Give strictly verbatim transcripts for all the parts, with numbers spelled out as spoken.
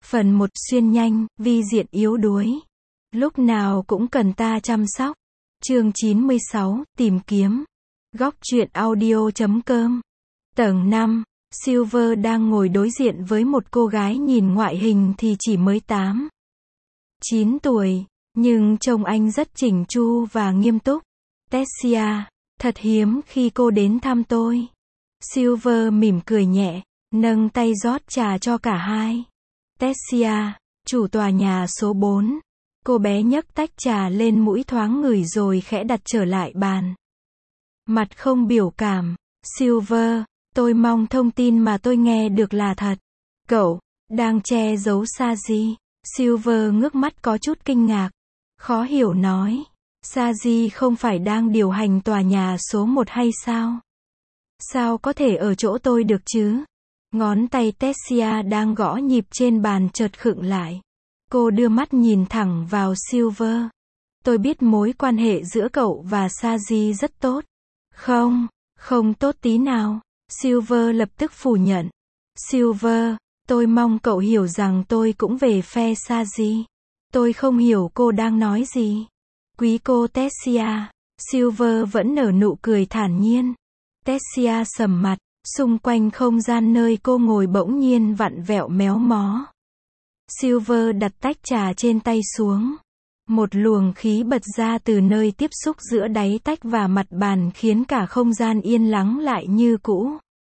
Phần một xuyên nhanh, vi diện yếu đuối. Lúc nào cũng cần ta chăm sóc. Chương chín mươi sáu, tìm kiếm. Góc truyện audio chấm com. Tầng năm, Silver đang ngồi đối diện với một cô gái nhìn ngoại hình thì chỉ mới tám, chín tuổi, nhưng trông anh rất chỉnh chu và nghiêm túc. Tessia, thật hiếm khi cô đến thăm tôi. Silver mỉm cười nhẹ, nâng tay rót trà cho cả hai. Tessia, chủ tòa nhà số bốn. Cô bé nhấc tách trà lên mũi thoáng ngửi rồi khẽ đặt trở lại bàn. Mặt không biểu cảm. Silver, tôi mong thông tin mà tôi nghe được là thật. Cậu đang che giấu Saji. Silver ngước mắt có chút kinh ngạc. Khó hiểu nói. Saji không phải đang điều hành tòa nhà số một hay sao? Sao có thể ở chỗ tôi được chứ? Ngón tay Tessia đang gõ nhịp trên bàn chợt khựng lại. Cô đưa mắt nhìn thẳng vào Silver. Tôi biết mối quan hệ giữa cậu và Saji rất tốt. Không, không tốt tí nào. Silver lập tức phủ nhận. Silver, tôi mong cậu hiểu rằng tôi cũng về phe Saji. Tôi không hiểu cô đang nói gì. Quý cô Tessia. Silver vẫn nở nụ cười thản nhiên. Tessia sầm mặt, xung quanh không gian nơi cô ngồi bỗng nhiên vặn vẹo méo mó. Silver đặt tách trà trên tay xuống. Một luồng khí bật ra từ nơi tiếp xúc giữa đáy tách và mặt bàn khiến cả không gian yên lắng lại như cũ.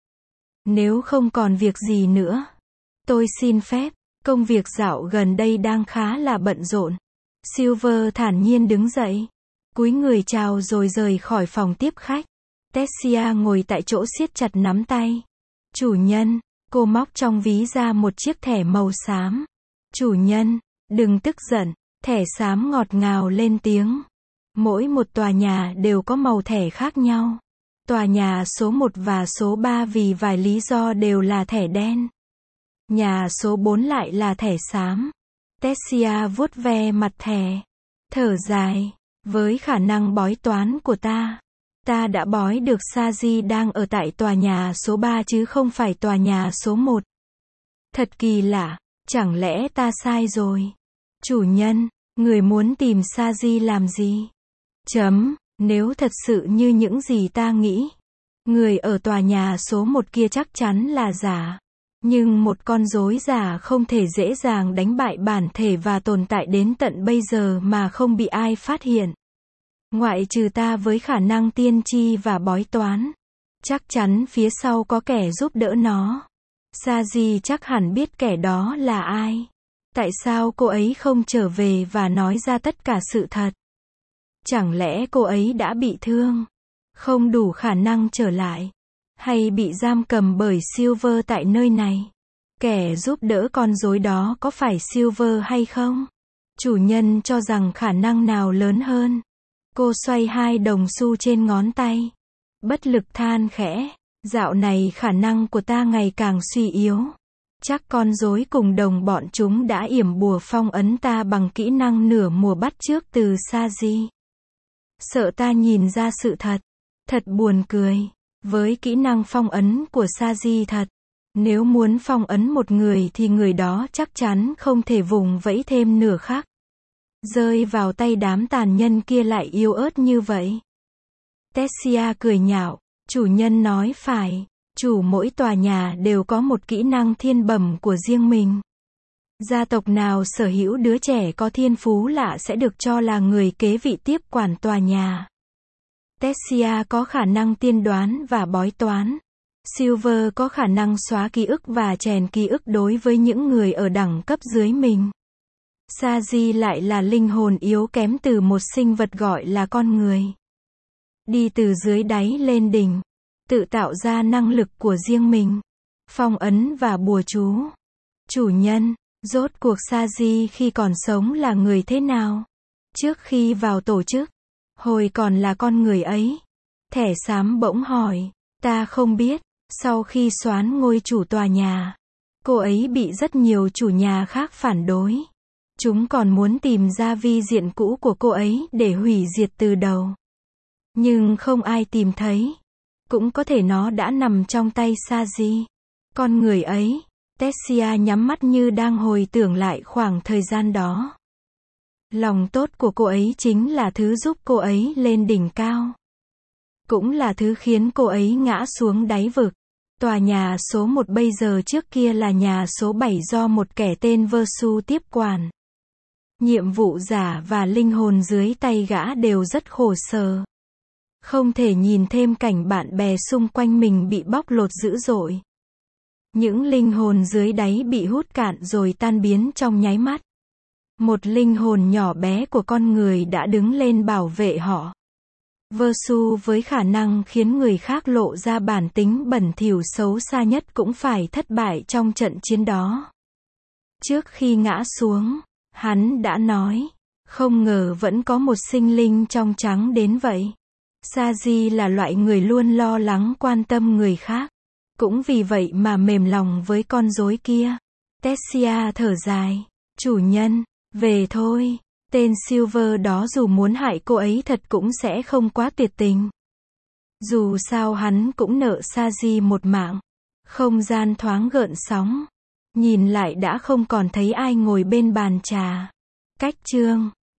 Nếu không còn việc gì nữa, tôi xin phép, công việc dạo gần đây đang khá là bận rộn. Silver thản nhiên đứng dậy, cúi người chào rồi rời khỏi phòng tiếp khách. Tessia ngồi tại chỗ siết chặt nắm tay. Chủ nhân, cô móc trong ví ra một chiếc thẻ màu xám. Chủ nhân, đừng tức giận, thẻ xám ngọt ngào lên tiếng. Mỗi một tòa nhà đều có màu thẻ khác nhau. Tòa nhà số một và số ba vì vài lý do đều là thẻ đen. Nhà số bốn lại là thẻ xám. Tessia vuốt ve mặt thẻ. Thở dài, với khả năng bói toán của ta, ta đã bói được Saji đang ở tại tòa nhà số ba chứ không phải tòa nhà số một. Thật kỳ lạ, chẳng lẽ ta sai rồi? Chủ nhân, người muốn tìm Saji làm gì? Chấm, nếu thật sự như những gì ta nghĩ, người ở tòa nhà số một kia chắc chắn là giả. Nhưng một con rối giả không thể dễ dàng đánh bại bản thể và tồn tại đến tận bây giờ mà không bị ai phát hiện. Ngoại trừ ta với khả năng tiên tri và bói toán, chắc chắn phía sau có kẻ giúp đỡ nó. Saji chắc hẳn biết kẻ đó là ai. Tại sao cô ấy không trở về và nói ra tất cả sự thật? Chẳng lẽ cô ấy đã bị thương, không đủ khả năng trở lại, hay bị giam cầm bởi Silver tại nơi này? Kẻ giúp đỡ con rối đó có phải Silver hay không? Chủ nhân cho rằng khả năng nào lớn hơn? Cô xoay hai đồng xu trên ngón tay. Bất lực than khẽ. Dạo này khả năng của ta ngày càng suy yếu. Chắc con rối cùng đồng bọn chúng đã yểm bùa phong ấn ta bằng kỹ năng nửa mùa bắt chước từ Saji. Sợ ta nhìn ra sự thật. Thật buồn cười. Với kỹ năng phong ấn của Saji thật, nếu muốn phong ấn một người thì người đó chắc chắn không thể vùng vẫy thêm nửa khắc. Rơi vào tay đám tàn nhân kia lại yếu ớt như vậy. Tessia cười nhạo. Chủ nhân nói phải. Chủ mỗi tòa nhà đều có một kỹ năng thiên bẩm của riêng mình. Gia tộc nào sở hữu đứa trẻ có thiên phú lạ sẽ được cho là người kế vị tiếp quản tòa nhà. Tessia có khả năng tiên đoán và bói toán. Silver có khả năng xóa ký ức và chèn ký ức đối với những người ở đẳng cấp dưới mình. Saji lại là linh hồn yếu kém từ một sinh vật gọi là con người. Đi từ dưới đáy lên đỉnh, tự tạo ra năng lực của riêng mình. Phong ấn và bùa chú. Chủ nhân, rốt cuộc Saji khi còn sống là người thế nào? Trước khi vào tổ chức, hồi còn là con người ấy. Thẻ xám bỗng hỏi. Ta không biết. Sau khi soán ngôi chủ tòa nhà, cô ấy bị rất nhiều chủ nhà khác phản đối. Chúng còn muốn tìm ra vi diện cũ của cô ấy để hủy diệt từ đầu. Nhưng không ai tìm thấy. Cũng có thể nó đã nằm trong tay Saji. Con người ấy, Tessia nhắm mắt như đang hồi tưởng lại khoảng thời gian đó. Lòng tốt của cô ấy chính là thứ giúp cô ấy lên đỉnh cao. Cũng là thứ khiến cô ấy ngã xuống đáy vực. Tòa nhà số một bây giờ trước kia là nhà số bảy do một kẻ tên Versu tiếp quản. Nhiệm vụ giả và linh hồn dưới tay gã đều rất khổ sở. Không thể nhìn thêm cảnh bạn bè xung quanh mình bị bóc lột dữ dội. Những linh hồn dưới đáy bị hút cạn rồi tan biến trong nháy mắt. Một linh hồn nhỏ bé của con người đã đứng lên bảo vệ họ. Versu với khả năng khiến người khác lộ ra bản tính bẩn thỉu xấu xa nhất cũng phải thất bại trong trận chiến đó. Trước khi ngã xuống, hắn đã nói, không ngờ vẫn có một sinh linh trong trắng đến vậy. Saji là loại người luôn lo lắng quan tâm người khác. Cũng vì vậy mà mềm lòng với con rối kia. Tessia thở dài. Chủ nhân, về thôi. Tên Silver đó dù muốn hại cô ấy thật cũng sẽ không quá tuyệt tình. Dù sao hắn cũng nợ Saji một mạng. Không gian thoáng gợn sóng. Nhìn lại đã không còn thấy ai ngồi bên bàn trà. Cách chương